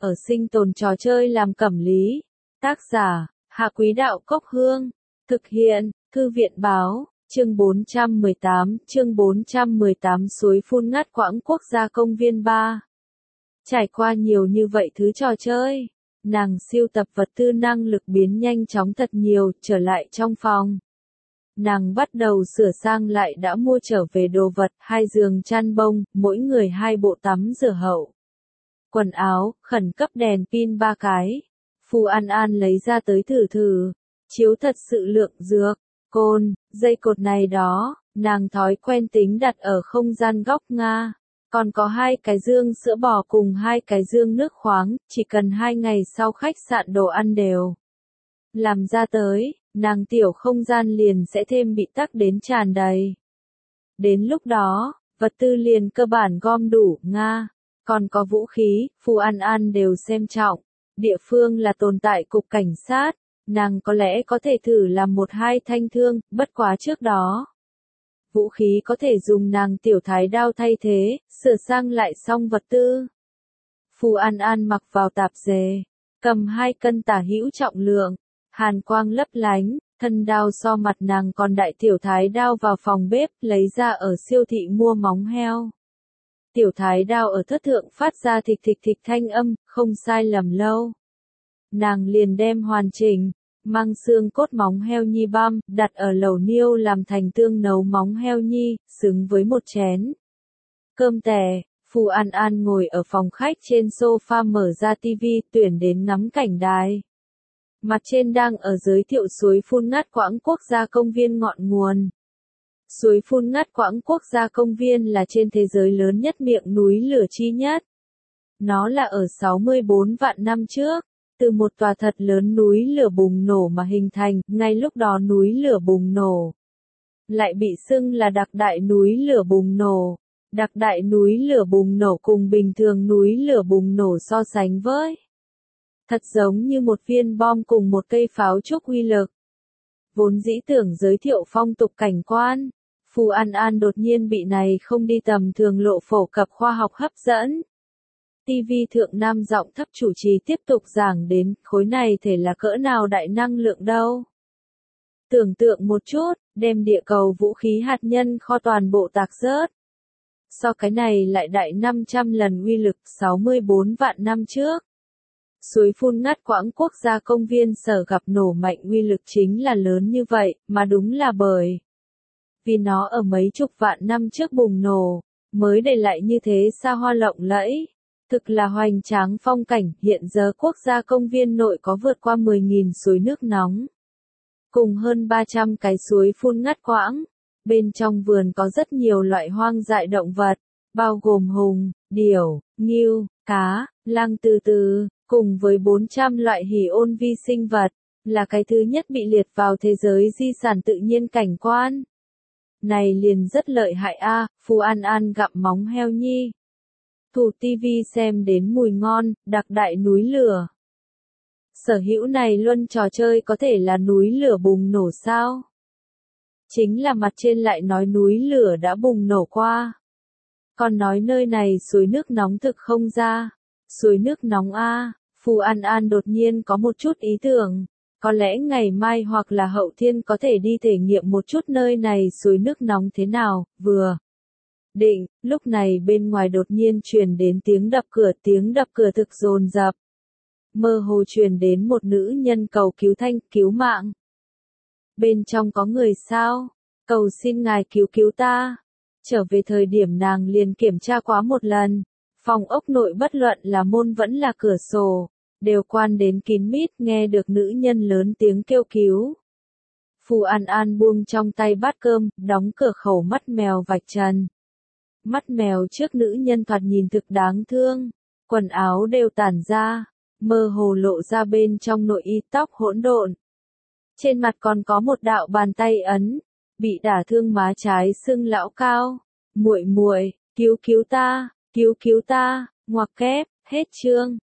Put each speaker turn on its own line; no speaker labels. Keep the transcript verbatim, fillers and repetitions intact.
ở sinh tồn trò chơi làm cẩm lý. Tác giả, Hạ Quý Đạo Cốc Hương. Thực hiện, Thư viện Báo, chương bốn trăm mười tám, chương bốn trăm mười tám suối phun ngắt quãng quốc gia công viên ba. Trải qua nhiều như vậy thứ trò chơi, nàng siêu tập vật tư năng lực biến nhanh chóng thật nhiều, trở lại trong phòng. Nàng bắt đầu sửa sang lại đã mua trở về đồ vật, hai giường chăn bông, mỗi người hai bộ tắm rửa hậu. Quần áo, khẩn cấp đèn pin ba cái. Phù An An lấy ra tới thử thử. Chiếu thật sự lượng dược, côn, dây cột này đó, nàng thói quen tính đặt ở không gian góc Nga. Còn có hai cái dương sữa bò cùng hai cái dương nước khoáng, chỉ cần hai ngày sau khách sạn đồ ăn đều làm ra tới, nàng tiểu không gian liền sẽ thêm bị tắc đến tràn đầy. Đến lúc đó, vật tư liền cơ bản gom đủ, Nga. Còn có vũ khí, Phù An An đều xem trọng. Địa phương là tồn tại cục cảnh sát, nàng có lẽ có thể thử làm một hai thanh thương, bất quá trước đó. Vũ khí có thể dùng nàng tiểu thái đao thay thế, sửa sang lại xong vật tư. Phù An An mặc vào tạp dề, cầm hai cân tả hữu trọng lượng, hàn quang lấp lánh, thân đao so mặt nàng còn đại tiểu thái đao vào phòng bếp, lấy ra ở siêu thị mua móng heo. Tiểu thái đao ở thất thượng phát ra thịch thịch thịch thanh âm, không sai lầm lâu. Nàng liền đem hoàn chỉnh, mang xương cốt móng heo nhi băm, đặt ở lẩu niêu làm thành tương nấu móng heo nhi, xứng với một chén cơm tẻ. Phù An An ngồi ở phòng khách trên sofa mở ra tivi, tuyển đến ngắm cảnh đài. Mặt trên đang ở giới thiệu suối phun ngắt quãng quốc gia công viên ngọn nguồn. Suối phun ngắt quãng quốc gia công viên là trên thế giới lớn nhất miệng núi lửa chi nhất. Nó là ở sáu mươi bốn vạn năm trước, từ một tòa thật lớn núi lửa bùng nổ mà hình thành, ngay lúc đó núi lửa bùng nổ lại bị xưng là đặc đại núi lửa bùng nổ. Đặc đại núi lửa bùng nổ cùng bình thường núi lửa bùng nổ so sánh với, thật giống như một viên bom cùng một cây pháo trúc uy lực. Vốn dĩ tưởng giới thiệu phong tục cảnh quan, Phù An An đột nhiên bị này không đi tầm thường lộ phổ cập khoa học hấp dẫn. ti vi thượng nam giọng thấp chủ trì tiếp tục giảng đến, khối này thể là cỡ nào đại năng lượng đâu. Tưởng tượng một chút, đem địa cầu vũ khí hạt nhân kho toàn bộ tạc rớt. So cái này lại đại năm trăm lần uy lực, sáu mươi bốn vạn năm trước. Suối phun ngắt quãng quốc gia công viên sở gặp nổ mạnh uy lực chính là lớn như vậy, mà đúng là bởi vì nó ở mấy chục vạn năm trước bùng nổ, mới để lại như thế xa hoa lộng lẫy. Thực là hoành tráng phong cảnh, hiện giờ quốc gia công viên nội có vượt qua mười nghìn suối nước nóng. Cùng hơn ba trăm cái suối phun ngắt quãng. Bên trong vườn có rất nhiều loại hoang dại động vật, bao gồm hùng, điểu, ngưu, cá, lang từ từ, cùng với bốn trăm loại hỉ ôn vi sinh vật, là cái thứ nhất bị liệt vào thế giới di sản tự nhiên cảnh quan. Này liền rất lợi hại a, à, Phù An An gặm móng heo nhi. Thủ tivi xem đến mùi ngon, đặc đại núi lửa. Sở hữu này luân trò chơi có thể là núi lửa bùng nổ sao? Chính là mặt trên lại nói núi lửa đã bùng nổ qua. Còn nói nơi này suối nước nóng thực không ra. Suối nước nóng a, Phù An An đột nhiên có một chút ý tưởng. Có lẽ ngày mai hoặc là hậu thiên có thể đi thể nghiệm một chút nơi này suối nước nóng thế nào, vừa định, lúc này bên ngoài đột nhiên truyền đến tiếng đập cửa, tiếng đập cửa thực dồn dập. Mơ hồ truyền đến một nữ nhân cầu cứu thanh, cứu mạng. Bên trong có người sao? Cầu xin ngài cứu cứu ta. Trở về thời điểm nàng liền kiểm tra quá một lần. Phòng ốc nội bất luận là môn vẫn là cửa sổ, đều quan đến kín mít, nghe được nữ nhân lớn tiếng kêu cứu. Phù An An buông trong tay bát cơm, đóng cửa khẩu mắt mèo vạch trần. Mắt mèo trước nữ nhân thoạt nhìn thực đáng thương, quần áo đều tản ra, mơ hồ lộ ra bên trong nội y tóc hỗn độn. Trên mặt còn có một đạo bàn tay ấn, bị đả thương má trái sưng lão cao. Muội muội, cứu cứu ta, cứu cứu ta, ngoặc kép, hết chương.